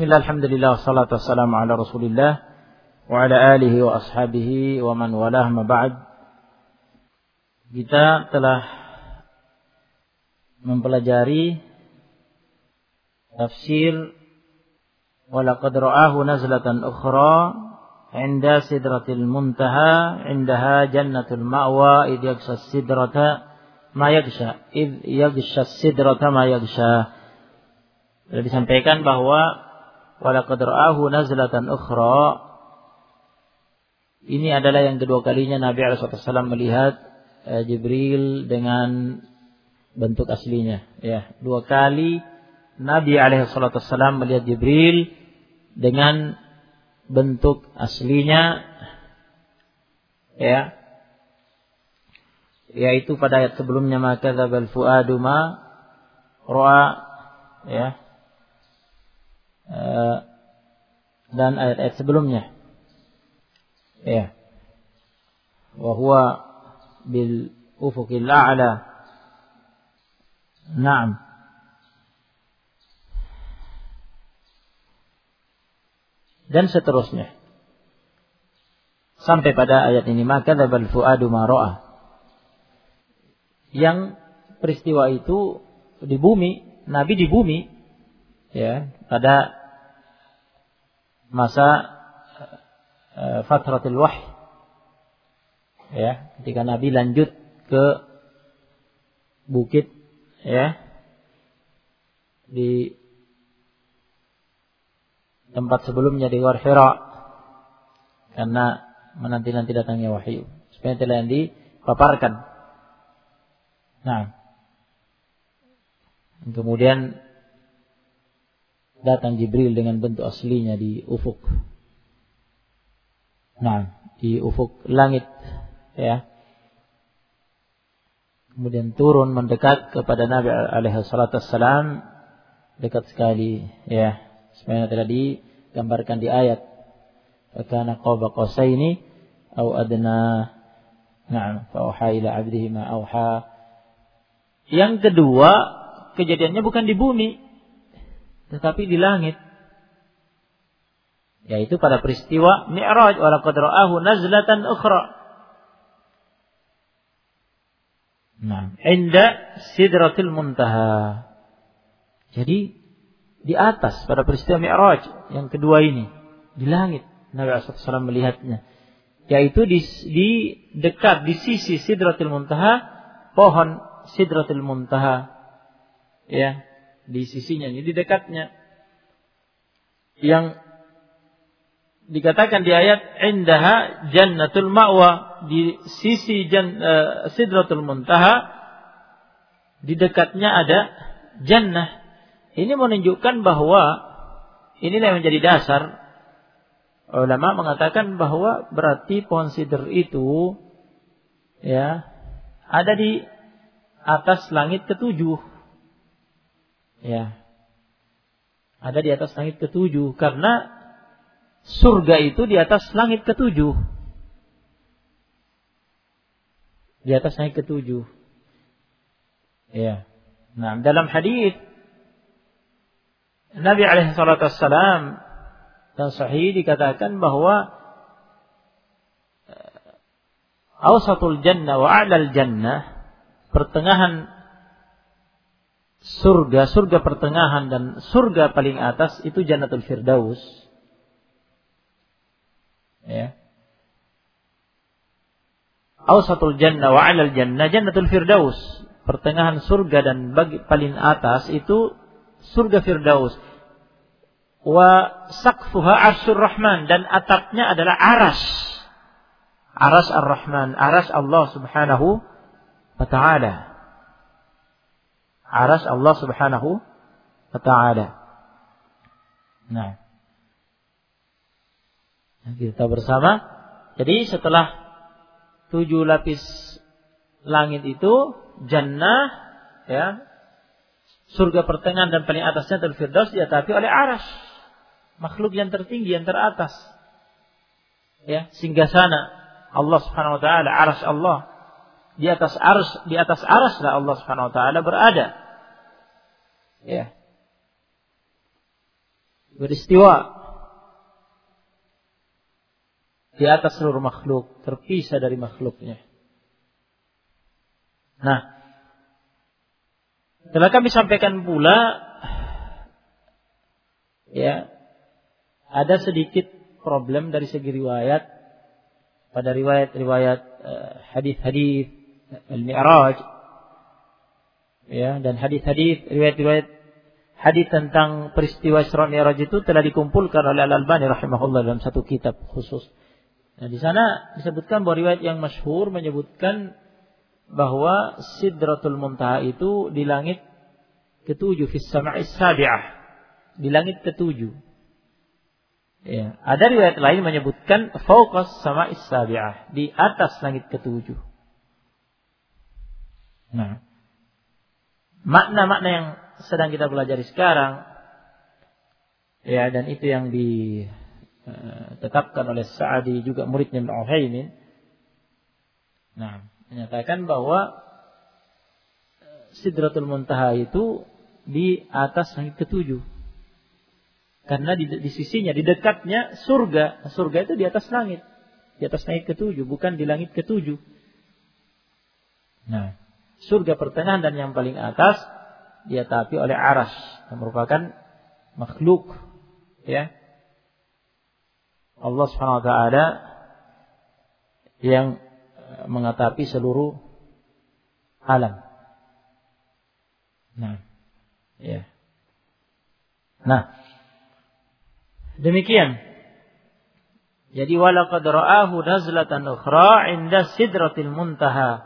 Bismillah, alhamdulillah, wassalatu wassalamu ala rasulillah wa ala alihi wa ashabihi wa man walah ma ba'd. Kita telah mempelajari tafsir wa laqad ra'ahu nazlatan ukhra 'inda sidratil muntaha 'indaha jannatul ma'wa idh yaghsha sidrata ma yaghsha idh yaghsha sidrata ma yaghsha. Sudah disampaikan bahwa walaqad ra'ahu nazlatan ukhra, ini adalah yang kedua kalinya Nabi SAW melihat Jibril dengan bentuk aslinya. Ya, dua kali Nabi SAW melihat Jibril dengan bentuk aslinya, ya, yaitu pada ayat sebelumnya maka dzabal fuadu ma ra'a, ya, dan ayat-ayat sebelumnya, ya, wa huwa bil ufuqil a'la. Naam. Dan seterusnya sampai pada ayat ini maka dzabal fuadu ma ra'a, yang peristiwa itu di bumi, Nabi di bumi, ya, pada masa fatratul wahyi, ya, ketika Nabi lanjut ke bukit, ya, di tempat sebelumnya di Ghar Hira, karena menanti-nanti datangnya wahyu, supaya telah dipaparkan. Nah, kemudian datang Jibril dengan bentuk aslinya di ufuk. Nah, di ufuk langit, ya. Kemudian turun mendekat kepada Nabi alaihissalam, dekat sekali, ya. Sebenarnya telah digambarkan di ayat fakana qaba qausaini aw adna. Na'am, fa auha ila 'abdihi ma auha. Yang kedua, kejadiannya bukan di bumi tetapi di langit, yaitu pada peristiwa Mi'raj, wa laqad ra'ahu nazlatan ukhra. Nah, inda sidratil muntaha. Jadi di atas pada peristiwa Mi'raj yang kedua ini, di langit Nabi SAW melihatnya, yaitu di dekat di sisi sidratil muntaha, pohon sidratil muntaha, ya, di sisinya, ini di dekatnya, yang dikatakan di ayat indaha jannatul ma'wa, di sisi sidratul muntaha, di dekatnya ada jannah. Ini menunjukkan bahwa inilah yang menjadi dasar ulama mengatakan bahwa berarti pohon sidr itu, ya, ada di atas langit ketujuh. Ya, ada di atas langit ketujuh, karena surga itu di atas langit ketujuh. Di atas langit ketujuh. Ya. Nah, dalam hadis Nabi alaihissalam dan sahih dikatakan bahwa awsatul jannah wa a'lal jannah, pertengahan surga pertengahan dan surga paling atas itu Jannatul Firdaus, ya. Awsatul jannah wa 'alal jannah Jannatul Firdaus, pertengahan surga dan paling atas itu surga Firdaus. Wa saqfuha arsyur rahman, dan atapnya adalah aras ar-rahman, aras Allah subhanahu wa ta'ala. Aras Allah subhanahu wa ta'ala. Nah, kita bersama. Jadi setelah 7 lapis langit itu jannah, ya, surga pertengahan dan paling atasnya Al-Firdaus diatapi oleh aras, makhluk yang tertinggi, yang teratas, ya, singgasana Allah subhanahu wa ta'ala, aras Allah. Di atas araslah Allah subhanahu wa ta'ala berada, ya. beristiwa di atas seluruh makhluk, terpisah dari makhluknya. Nah, telah kami sampaikan pula, ya, ada sedikit problem dari segi riwayat pada riwayat-riwayat hadis-hadis al-Mi'raj, ya, dan hadis-hadis riwayat-riwayat hadis tentang peristiwa Isra Mi'raj itu telah dikumpulkan oleh Al-Albani rahimahullah dalam satu kitab khusus. Nah, di sana disebutkan bahwa riwayat yang masyhur menyebutkan bahwa Sidratul Muntaha itu di langit ke-7, fis sama'is sabi'ah, di langit ke-7. Ya, ada riwayat lain menyebutkan fauqas sama'is sabi'ah, di atas langit ke-7. Nah, makna-makna yang sedang kita pelajari sekarang, ya, dan itu yang ditetapkan oleh Sa'di juga muridnya Ibnu Utsaimin. Nah, menyatakan bahwa Sidratul Muntaha itu di atas langit ke-7. Karena di sisinya, di dekatnya surga. Surga itu di atas langit. Di atas langit ke-7, bukan di langit ke-7. Nah, surga pertengahan dan yang paling atas diatapi oleh Arsy, yang merupakan makhluk, ya, Allah Subhanahu wa taala yang mengatapi seluruh alam. Nah, ya. Nah, demikian. Jadi walaqad ra'ahu nazlatan ukhra 'inda sidratil muntaha.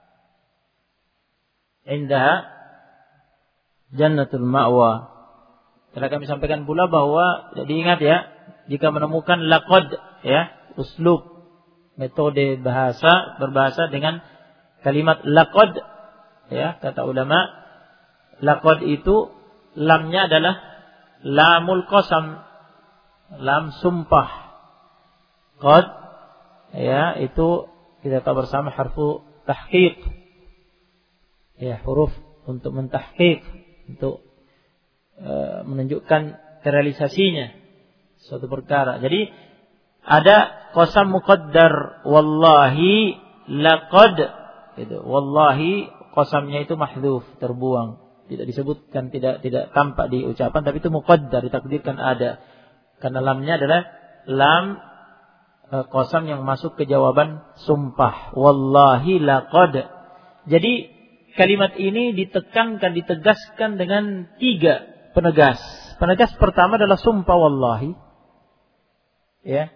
Indaha jannatul ma'wa. Telah kami sampaikan pula bahwa, jadi ingat ya, jika menemukan laqad, ya, uslub, metode berbahasa dengan kalimat laqad, ya, kata ulama, laqad itu lamnya adalah lamul qasam, lam sumpah. Qad, ya, itu kita tahu bersama harfu tahqiq, ya, huruf untuk mentahqiq, untuk menunjukkan kerealisasinya suatu perkara. Jadi ada qasam muqaddar, wallahi laqad, gitu. Wallahi qasamnya itu mahdzuf, terbuang, tidak disebutkan, tidak tampak di ucapan, tapi itu muqaddar, ditakdirkan ada. Karena lamnya adalah lam qasam yang masuk ke jawaban sumpah, wallahi laqad. Jadi kalimat ini ditekankan, ditegaskan dengan 3 penegas. Penegas pertama adalah sumpah wallahi, ya,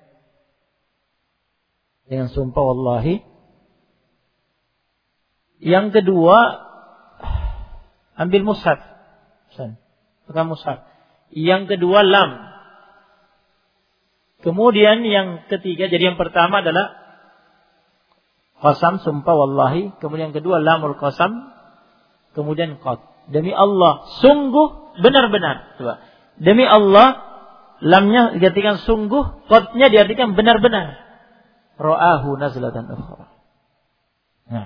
dengan sumpah wallahi. Yang kedua, ambil mushaf, pegang mushaf. Yang kedua lam. Kemudian yang ketiga, jadi yang pertama adalah qasam, sumpah wallahi. Kemudian yang kedua lamul qasam. Kemudian qad. Demi Allah, sungguh, benar-benar. Coba. Demi Allah, lamnya diartikan sungguh, qadnya diartikan benar-benar. Ra'ahu nazlatan ukhra. Nah,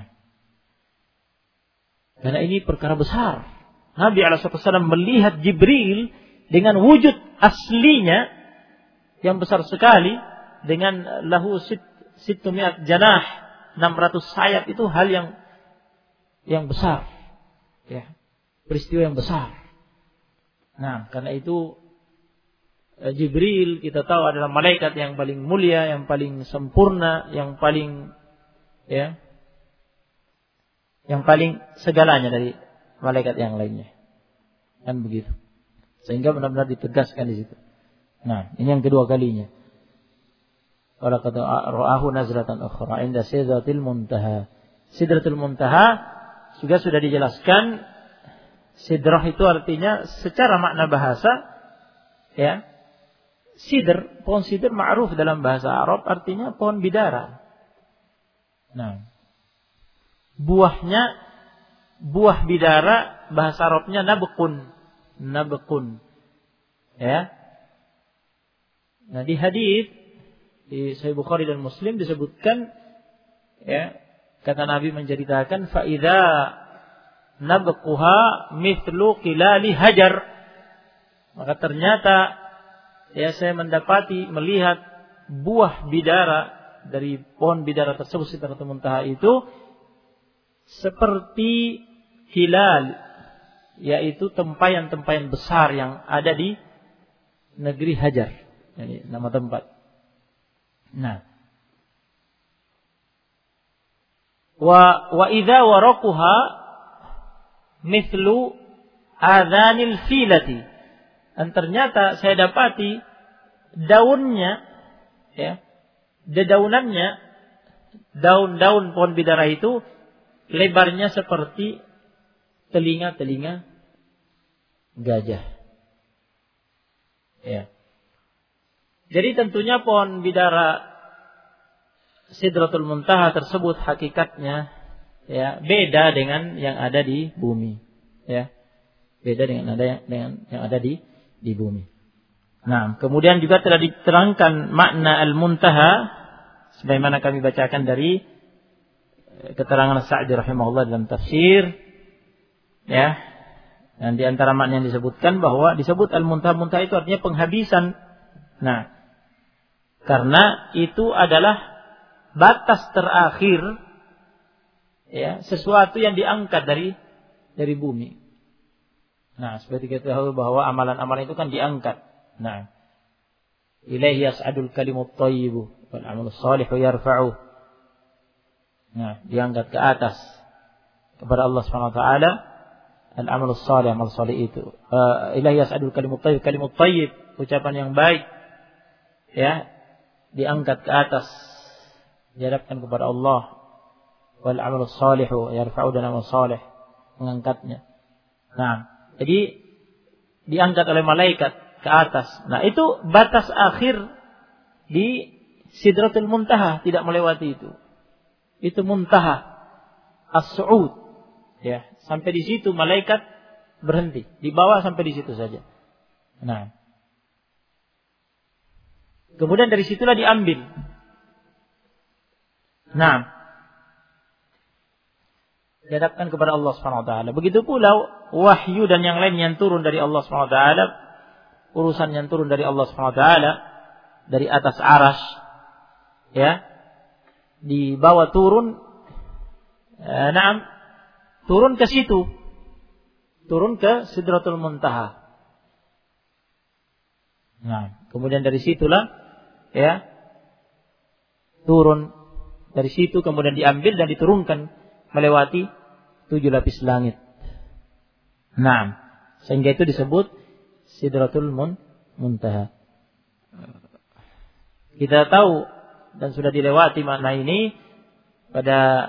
karena ini perkara besar. Nabi SAW melihat Jibril dengan wujud aslinya yang besar sekali, dengan lahu situmiat janah, 600 sayap, itu hal yang besar, ya, peristiwa yang besar. Nah, karena itu Jibril kita tahu adalah malaikat yang paling mulia, yang paling sempurna, yang paling, ya, yang paling segalanya dari malaikat yang lainnya, kan begitu. Sehingga benar-benar ditegaskan di situ. Nah, ini yang kedua kalinya. Wala qad ra'ahu nazlatan ukhra 'inda sidratil muntaha. Sidratul muntaha juga sudah dijelaskan. Sidrah itu artinya secara makna bahasa, ya, sidr, pohon sidr ma'ruf dalam bahasa Arab artinya pohon bidara. Nah, buah bidara bahasa Arabnya nabqun, ya. Nah, di hadis di Sahih Bukhari dan Muslim disebutkan, ya, kata Nabi menceritakan, fa idza nabquha mithlu qilali hajar, maka ternyata ya saya melihat buah bidara dari pohon bidara tersebut Sidratul Muntaha itu seperti hilal, yaitu tempayan-tempayan besar yang ada di negeri Hajar. Ini nama tempat. Nah, wa idza waraquha mithlu adhanil filati. Dan ternyata saya dapati daunnya, ya, dedaunannya, daun-daun pohon bidara itu lebarnya seperti telinga-telinga gajah. Ya. Jadi tentunya pohon bidara Sidratul Muntaha tersebut hakikatnya, ya, beda dengan yang ada di bumi, ya. Beda dengan yang ada di bumi. Nah, kemudian juga telah diterangkan makna al-muntaha sebagaimana kami bacakan dari keterangan Sa'di rahimahullah dalam tafsir, ya. Dan di antara makna yang disebutkan bahwa disebut al-muntaha, muntaha itu artinya penghabisan. Nah, karena itu adalah batas terakhir, ya, sesuatu yang diangkat dari bumi. Nah, seperti kita tahu bahwa amalan-amalan itu kan diangkat. Nah, ilaihi yas'adul kalimut thayyibu wal 'amalus shalihu yarfa'u. Nah, diangkat ke atas kepada Allah Subhanahu wa taala al-'amalus shalih, amal salih itu. Ilaihi yas'adul kalimut thayyib, ucapan yang baik, ya, diangkat ke atas, dihadapkan kepada Allah. Wal 'amalus shalihu yarfa'u, dan amal salih mengangkatnya. Nah, jadi diangkat oleh malaikat ke atas. Nah, itu batas akhir di Sidratul Muntaha, tidak melewati itu. Itu muntaha as-su'ud. Ya, sampai di situ malaikat berhenti, dibawa sampai di situ saja. Nah, kemudian dari situlah diambil. Nah, dihadapkan kepada Allah Subhanahu wa taala. Begitu pula wahyu dan yang lain yang turun dari Allah Subhanahu wa taala, urusan yang turun dari Allah Subhanahu wa taala dari atas arsy, ya, dibawa turun, turun ke situ, turun ke Sidratul Muntaha. Nah, kemudian dari situlah, ya, turun dari situ, kemudian diambil dan diturunkan melewati 7 lapis langit. Nah, sehingga itu disebut Sidratul Muntaha. Kita tahu dan sudah dilewati makna ini pada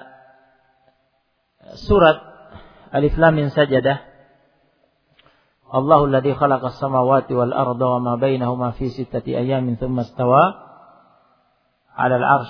surat Alif Lam Mim Sajadah. Allahul ladzi khalaqas samawati wal arda wa ma bainahuma fi sittati ayamin tsumma istawa 'alal 'arsy.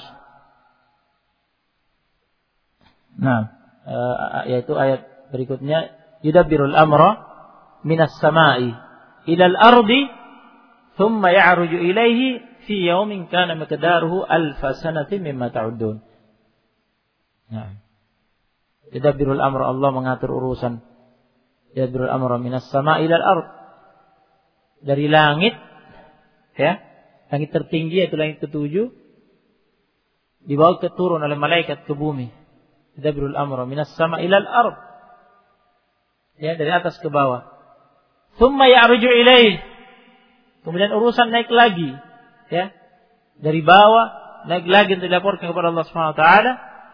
Nah, yaitu ayat berikutnya, yudabbirul amra minas sama'i ilal ardi thumma ya'ruju ilaihi fi yaumin kana miqdaruhu alfa sanatin mimma ta'uddun. Nah, yudabbirul amra, Allah mengatur urusan. Yudabbirul amra minas sama'i ilal ard, dari langit, ya, langit tertinggi yaitu langit ke-7, dibawa turun oleh malaikat ke bumi. Yudabbirul amra minas sama'i ilal ard, ya, dari atas ke bawah. Tsumma ya'ruju ilaih, kemudian urusan naik lagi, ya, dari bawah naik lagi untuk dilaporkan kepada Allah Subhanahu wa taala.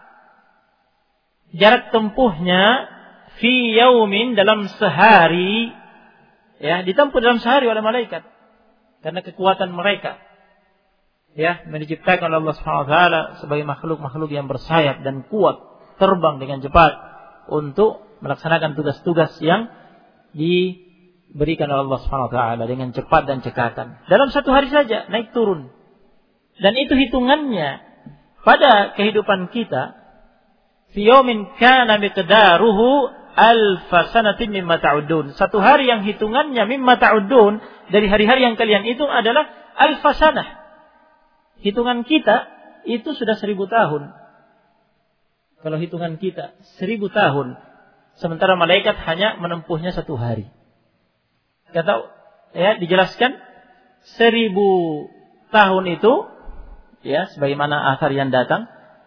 Jarak tempuhnya fi yaumin, dalam sehari, ya, ditempuh dalam sehari oleh malaikat karena kekuatan mereka, ya, diciptakan oleh Allah Subhanahu wa taala sebagai makhluk-makhluk yang bersayap dan kuat, terbang dengan cepat untuk melaksanakan tugas-tugas yang diberikan oleh Allah Subhanahu wa taala dengan cepat dan cekatan. Dalam satu hari saja naik turun. Dan itu hitungannya pada kehidupan kita, fi yaumin kana miqdaruhu alfa sanatin mimma ta'uddun. Satu hari yang hitungannya mimma ta'uddun, dari hari-hari yang kalian hitung adalah alfa sanah. Hitungan kita itu sudah 1000 tahun. Kalau hitungan kita 1000 tahun, sementara malaikat hanya menempuhnya 1 hari. Kata, ya, dijelaskan 1000 tahun itu, ya, sebagaimana athar yang datang,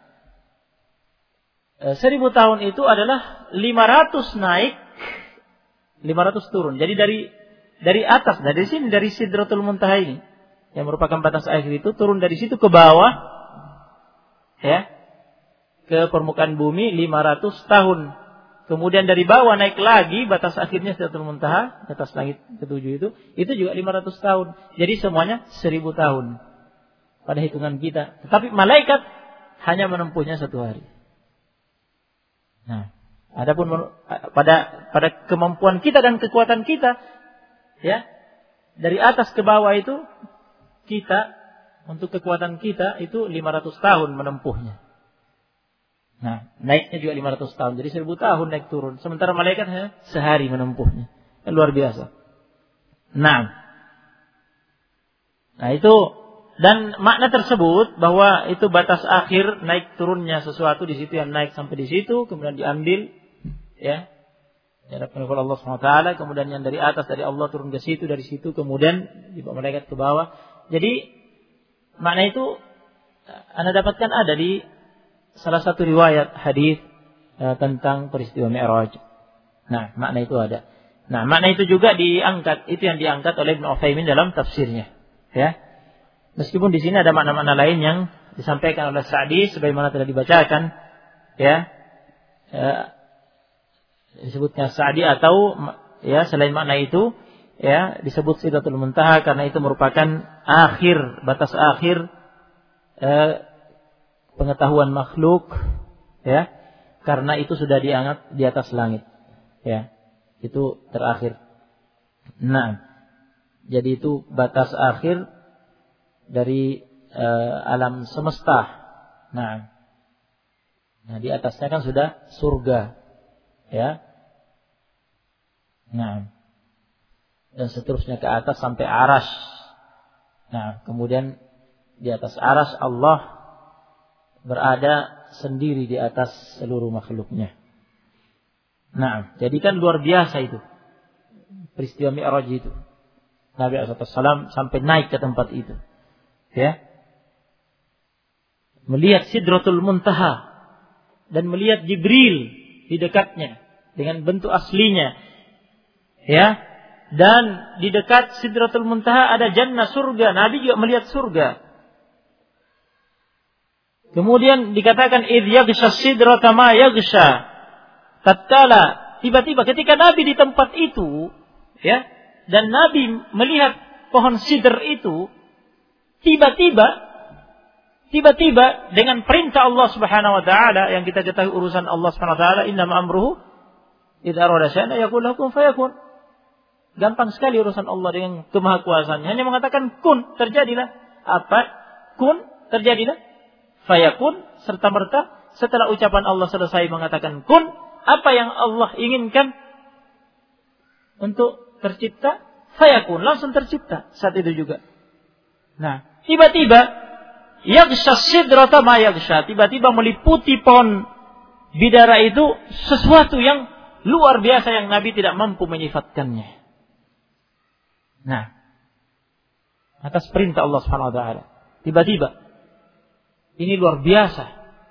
1000 tahun itu adalah 500 naik, 500 turun. Jadi dari atas, dari sini, dari Sidratul Muntaha ini, yang merupakan batas akhir itu, turun dari situ ke bawah, ya, ke permukaan bumi 500 tahun. Kemudian dari bawah naik lagi, batas akhirnya Sidratul Muntaha, atas langit ketujuh itu juga 500 tahun. Jadi semuanya 1000 tahun pada hitungan kita. Tetapi malaikat hanya menempuhnya 1 hari. Nah, adapun pada kemampuan kita dan kekuatan kita, ya, dari atas ke bawah itu, kita, untuk kekuatan kita itu 500 tahun menempuhnya. Nah, naiknya juga 500 tahun. Jadi 1000 tahun naik turun. Sementara malaikat hanya sehari menempuhnya. Luar biasa. Nah itu, dan makna tersebut bahwa itu batas akhir naik turunnya sesuatu, di situ yang naik sampai di situ, kemudian diambil, ya, oleh Allah SWT, kemudian yang dari atas dari Allah turun ke situ, dari situ kemudian dibawa malaikat ke bawah. Jadi makna itu Anda dapatkan ada di salah satu riwayat hadis tentang peristiwa Mi'raj. Nah, makna itu ada. Nah, makna itu juga diangkat, itu yang diangkat oleh Ibnu Utsaimin dalam tafsirnya, ya. Meskipun di sini ada makna-makna lain yang disampaikan oleh Sa'di sebagaimana telah dibacakan, ya. Disebutnya Sa'di, atau ya selain makna itu, ya, disebut Sidratul Muntaha karena itu merupakan akhir, batas akhir pengetahuan makhluk, ya, karena itu sudah diangkat di atas langit, ya, itu terakhir. Nah, jadi itu batas akhir dari alam semesta. Nah, di atasnya kan sudah surga, ya. Nah, dan seterusnya ke atas sampai arsy. Nah, kemudian di atas arsy Allah berada sendiri di atas seluruh makhluknya. Nah, jadi kan luar biasa itu peristiwa Mi'raj itu. Nabi SAW sampai naik ke tempat itu, ya, melihat Sidratul Muntaha dan melihat Jibril di dekatnya dengan bentuk aslinya, ya, dan di dekat Sidratul Muntaha ada jannah, surga. Nabi juga melihat surga. Kemudian dikatakan idh yaghsha sidrata ma yaghsha. Tatkala tiba-tiba ketika Nabi di tempat itu, ya, dan Nabi melihat pohon sidr itu, tiba-tiba dengan perintah Allah Subhanahu wa taala, yang kita ketahui urusan Allah Subhanahu wa taala, innama amruhu idza arada syai'an yaqul lahu kun fayakun. Gampang sekali urusan Allah dengan kemahakuasaannya. Hanya mengatakan kun, terjadilah. Apa? Kun, terjadilah. Fayakun, serta-merta setelah ucapan Allah selesai mengatakan kun, apa yang Allah inginkan untuk tercipta, fayakun, langsung tercipta saat itu juga. Nah, tiba-tiba yaghsha sidrata ma yaghsha, tiba-tiba meliputi pohon bidara itu sesuatu yang luar biasa yang Nabi tidak mampu menyifatkannya. Nah, atas perintah Allah Subhanahu wa taala, tiba-tiba ini luar biasa.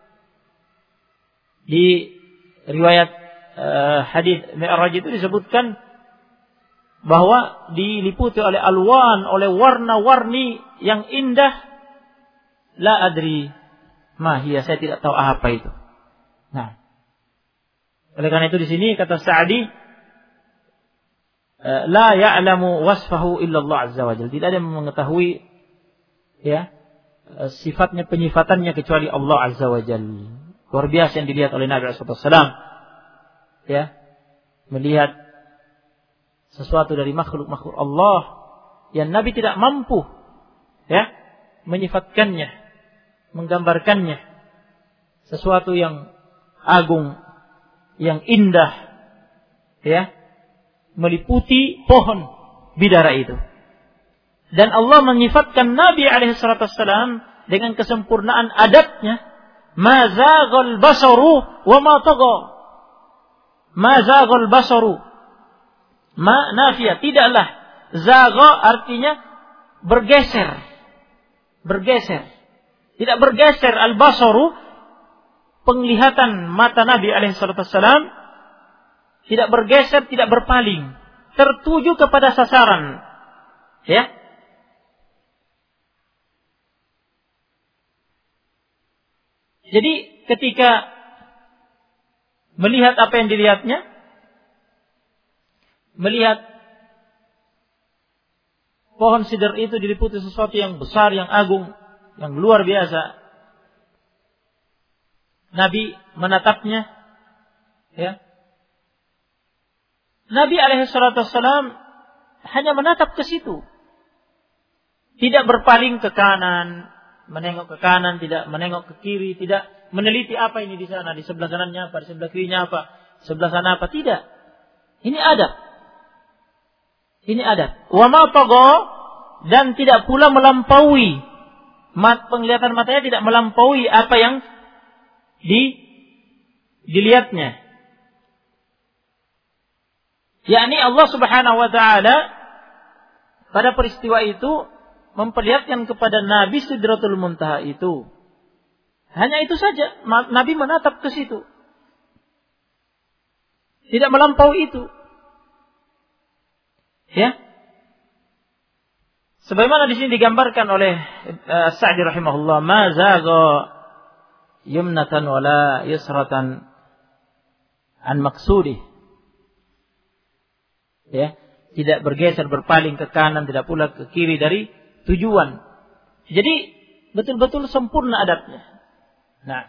Di riwayat hadis Mi'raj itu disebutkan bahwa diliputi oleh alwan, oleh warna-warni yang indah. La adri mahia, saya tidak tahu apa itu. Nah, oleh karena itu di sini kata Sa'di, la ya'lamu wasfahu illa Allah azza wa jalla. Tidak ada yang mengetahui, ya, sifatnya, penyifatannya kecuali Allah azza wa jalla. Luar biasa yang dilihat oleh Nabi SAW, ya, melihat sesuatu dari makhluk-makhluk Allah yang Nabi tidak mampu, ya, menyifatkannya, menggambarkannya. Sesuatu yang agung, yang indah, ya, meliputi pohon bidara itu. Dan Allah menyifatkan Nabi alaihissalam dengan kesempurnaan adatnya. Ma zaghal basaru wa ma tagha. Ma zaghal basaru. Ma nafiyah, tidaklah. Zagha artinya bergeser. Tidak bergeser al-basaru, penglihatan mata Nabi alaihi wasallam tidak bergeser, tidak berpaling, tertuju kepada sasaran. Ya. Jadi ketika melihat apa yang dilihatnya, melihat pohon sidr itu diliputi sesuatu yang besar, yang agung, yang luar biasa, Nabi menatapnya. Ya. Nabi alaihissalam hanya menatap ke situ, tidak berpaling ke kanan, menengok ke kanan, tidak menengok ke kiri, tidak meneliti apa ini di sana, di sebelah kanannya apa, di sebelah kirinya apa, sebelah sana apa, tidak. Ini adab. Wa ma tagha, dan tidak pula melampaui, penglihatan matanya tidak melampaui apa yang dilihatnya. Yakni Allah Subhanahu wa taala pada peristiwa itu memperlihatkan kepada Nabi Sidratul Muntaha itu. Hanya itu saja, Nabi menatap ke situ. Tidak melampaui itu. Ya. Sebagaimana di sini digambarkan oleh Sa'di rahimahullah, ma zagha yumnatan wala yusratan an maqsudih. Ya, tidak bergeser, berpaling ke kanan, tidak pula ke kiri dari tujuan. Jadi betul-betul sempurna adabnya. Nah,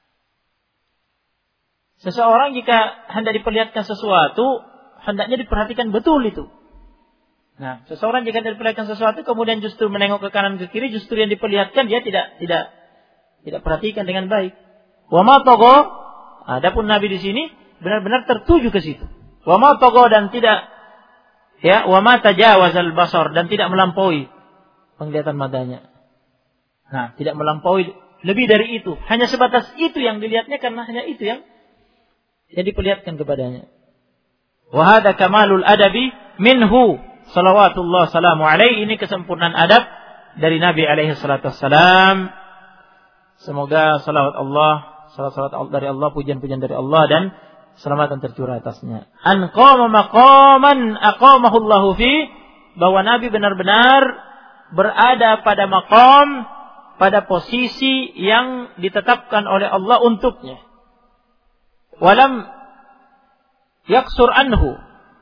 seseorang jika hendak diperlihatkan sesuatu, hendaknya diperhatikan betul itu. Nah, seseorang jika diperlihatkan sesuatu kemudian justru menengok ke kanan ke kiri, justru yang diperlihatkan dia tidak perhatikan dengan baik. Wa ma tagha, adapun Nabi di sini benar-benar tertuju ke situ. Wa ma tagha, dan tidak, ya, wa ma tajawazal basar, dan tidak melampaui penglihatan matanya. Nah, tidak melampaui lebih dari itu, hanya sebatas itu yang dilihatnya, karena hanya itu yang diperlihatkan kepadanya. Wa hadza kamalul adabi minhu salawatullah salamu alaihi, ini kesempurnaan adab dari Nabi alaihi salatu wassalam. Semoga salawat dari Allah, pujian-pujian dari Allah dan selamatan tercurah atasnya. An qama maqaman aqamahu Allahu fi, bahwa Nabi benar-benar berada pada maqam, pada posisi yang ditetapkan oleh Allah untuknya. Walam yaksur anhu,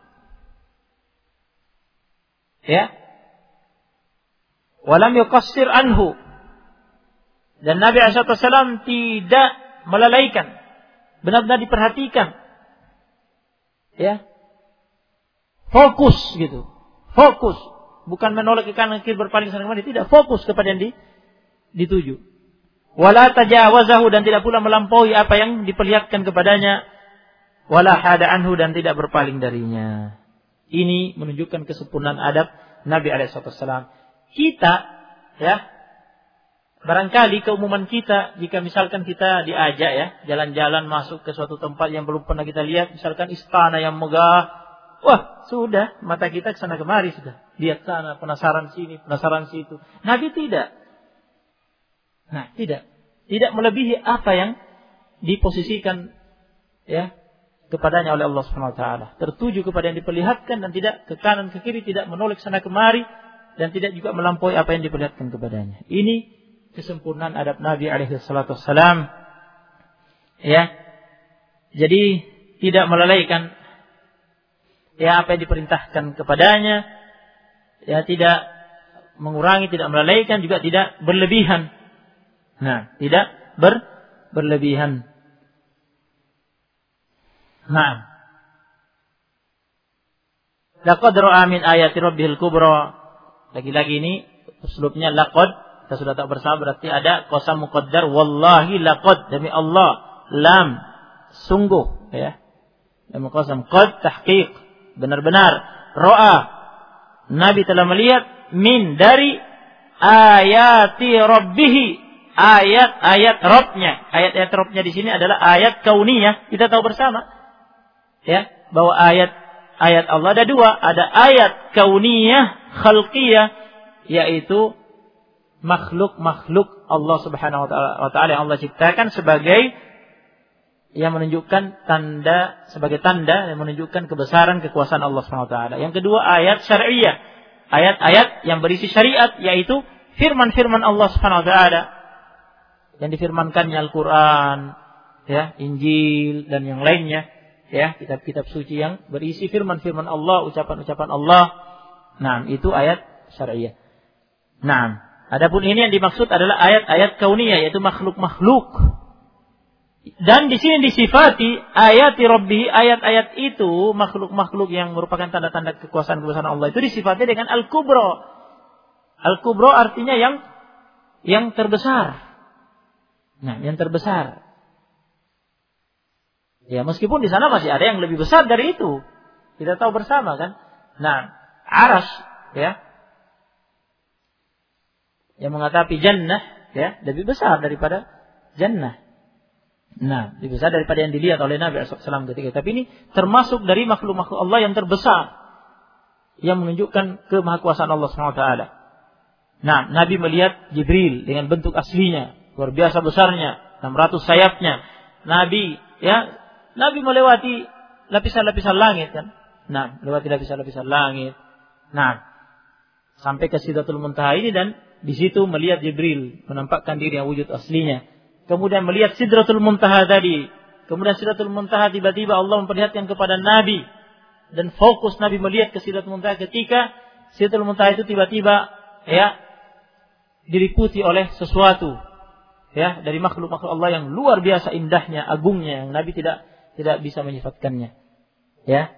ya, walam yuqassir anhu, dan Nabi SAW tidak melalaikan, benar-benar diperhatikan, ya, fokus gitu, fokus, bukan menolak ke kanan kiri, berpaling sana kemari, tidak, fokus kepada yang dituju. Wala tajawazahu, dan tidak pula melampaui apa yang diperlihatkan kepadanya. Wala hada anhu, dan tidak berpaling darinya. Ini menunjukkan kesempurnaan adab Nabi alaihissalam. Kita, ya, barangkali keumuman kita, jika misalkan kita diajak, ya, jalan-jalan masuk ke suatu tempat yang belum pernah kita lihat, misalkan istana yang megah, wah, sudah, mata kita ke sana kemari sudah. Lihat sana, penasaran sini, penasaran situ. Nabi tidak. Nah, tidak melebihi apa yang diposisikan, ya, kepadanya oleh Allah Subhanahu wa taala. Tertuju kepada yang diperlihatkan dan tidak ke kanan ke kiri, tidak menolak sana kemari, dan tidak juga melampaui apa yang diperlihatkan kepadanya. Ini kesempurnaan adab Nabi alaihi salatu wassalam. Ya. Jadi tidak melalaikan, ya, apa yang diperintahkan kepadanya, ya, tidak mengurangi, tidak melalaikan, juga tidak berlebihan. Nah, tidak berlebihan. Nah, laqad ra'a min ayati rabbihil kubra. Lagi-lagi ini uslubnya laqad, kita sudah tak bersama, berarti ada qasam muqaddar, wallahi laqad, demi Allah, lam, sungguh, ya. Lam qasam, qad tahqiq, benar-benar. Ra'a, Nabi telah melihat, min, dari ayati rabbih, ayat-ayat Rabbnya. Ayat-ayat Rabbnya di sini adalah ayat kauniyah. Kita tahu bersama, ya, bahwa ayat Allah ada dua. Ada ayat kauniyah, khalqiyah, yaitu makhluk-makhluk Allah Subhanahu wa taala yang Allah ciptakan sebagai yang menunjukkan sebagai tanda yang menunjukkan kebesaran kekuasaan Allah Subhanahu wa taala. Yang kedua, ayat syariah, ayat-ayat yang berisi syariat, yaitu firman-firman Allah Subhanahu wa taala yang difirmankannya Al-Qur'an, ya, Injil dan yang lainnya, ya, kitab-kitab suci yang berisi firman-firman Allah, ucapan-ucapan Allah. Nah, itu ayat syariah. Nah, adapun ini yang dimaksud adalah ayat-ayat kauniyah, yaitu makhluk-makhluk. Dan di sini disifati ayati Rabbi, ayat-ayat itu, makhluk-makhluk yang merupakan tanda-tanda kekuasaan Allah itu disifati dengan Al-Kubra. Al-Kubra artinya yang terbesar. Nah, yang terbesar. Ya, meskipun di sana masih ada yang lebih besar dari itu. Kita tahu bersama kan. Nah, Arash, ya, yang mengatapi jannah, ya, lebih besar daripada jannah. Nah, lebih besar daripada yang dilihat oleh Nabi SAW ketika. Tapi ini termasuk dari makhluk-makhluk Allah yang terbesar, yang menunjukkan kemahakuasaan Allah SWT. Nah, Nabi melihat Jibril dengan bentuk aslinya, luar biasa besarnya, 600 sayapnya. Nabi melewati lapisan-lapisan langit kan. Nah, melewati lapisan-lapisan langit. Nah, sampai ke Sidratul Muntaha ini, dan di situ melihat Jibril menampakkan diri yang wujud aslinya. Kemudian melihat Sidratul Muntaha tadi. Kemudian Sidratul Muntaha tiba-tiba Allah memperlihatkan kepada Nabi, dan fokus Nabi melihat ke Sidratul Muntaha ketika Sidratul Muntaha itu tiba-tiba, ya, diliputi oleh sesuatu, ya, dari makhluk-makhluk Allah yang luar biasa indahnya, agungnya, yang Nabi tidak bisa menyifatkannya, ya.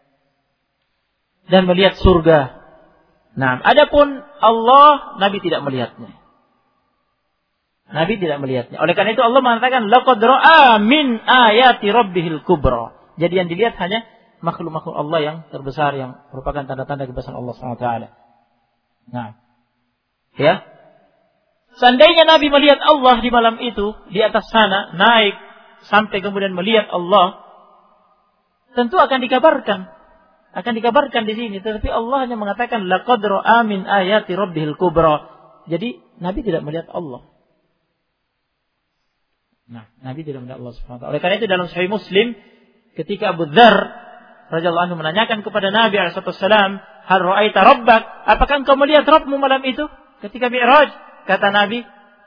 Dan melihat surga. Nah, adapun Allah, Nabi tidak melihatnya. Nabi tidak melihatnya. Oleh karena itu Allah mengatakan laqad ra'a min ayati rabbihil kubra. Jadi yang dilihat hanya makhluk-makhluk Allah yang terbesar, yang merupakan tanda-tanda kebesaran Allah SWT. Nah, ya. Seandainya Nabi melihat Allah di malam itu, di atas sana, naik sampai kemudian melihat Allah, tentu akan dikabarkan. Akan dikabarkan di sini. Tetapi Allah hanya mengatakan laqad ra'a min ayati rabbihil kubra. Jadi Nabi tidak melihat Allah. Nah, Nabi tidak melihat Allah Subhanahu wa taala. Oleh karena itu dalam Sahih Muslim, ketika Abu Dzar radhiyallahu anhu menanyakan kepada Nabi sallallahu alaihi wasallam, "Hal ra'aita rabbak?" Apakah engkau melihat Rabbmu malam itu ketika Mi'raj? Kata Nabi,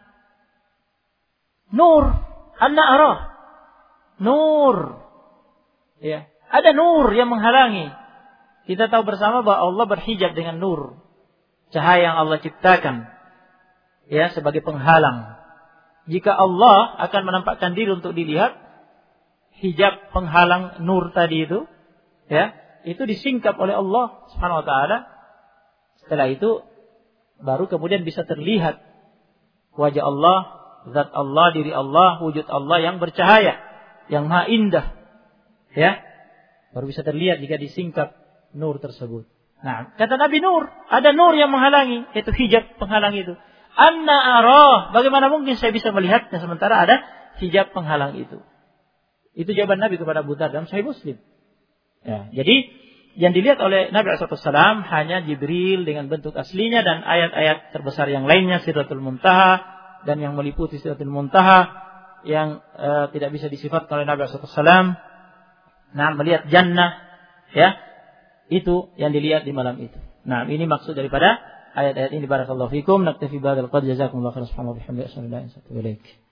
"Nur, anna arah." Nur. Ya, ada nur yang menghalangi. Kita tahu bersama bahwa Allah berhijab dengan nur, cahaya yang Allah ciptakan, ya, sebagai penghalang. Jika Allah akan menampakkan diri untuk dilihat, hijab penghalang nur tadi itu, ya, itu disingkap oleh Allah Subhanahu wa taala. Setelah itu baru kemudian bisa terlihat wajah Allah, zat Allah, diri Allah, wujud Allah yang bercahaya, yang maha indah, ya. Baru bisa terlihat jika disingkap nur tersebut. Nah, kata Nabi, nur, ada nur yang menghalangi, yaitu hijab penghalang itu. Anna arah, bagaimana mungkin saya bisa melihatnya sementara ada hijab penghalang itu? Itu jawaban Nabi kepada Abu Dzar dalam Sahih Muslim. Ya, jadi yang dilihat oleh Nabi SAW hanya Jibril dengan bentuk aslinya dan ayat-ayat terbesar yang lainnya, Sidratul Muntaha dan yang meliputi Sidratul Muntaha yang tidak bisa disifatkan oleh Nabi SAW. Nah, melihat jannah, ya, itu yang dilihat di malam itu. Nah, ini maksud daripada ayat-ayat ini. Barakallahu fikum. Naktafi bihadzal qadr. Jazakumullahu khairan. Subhanallahi wa bihamdihi. Asyhadu an la ilaha illa anta, astaghfiruka wa atubu ilaik.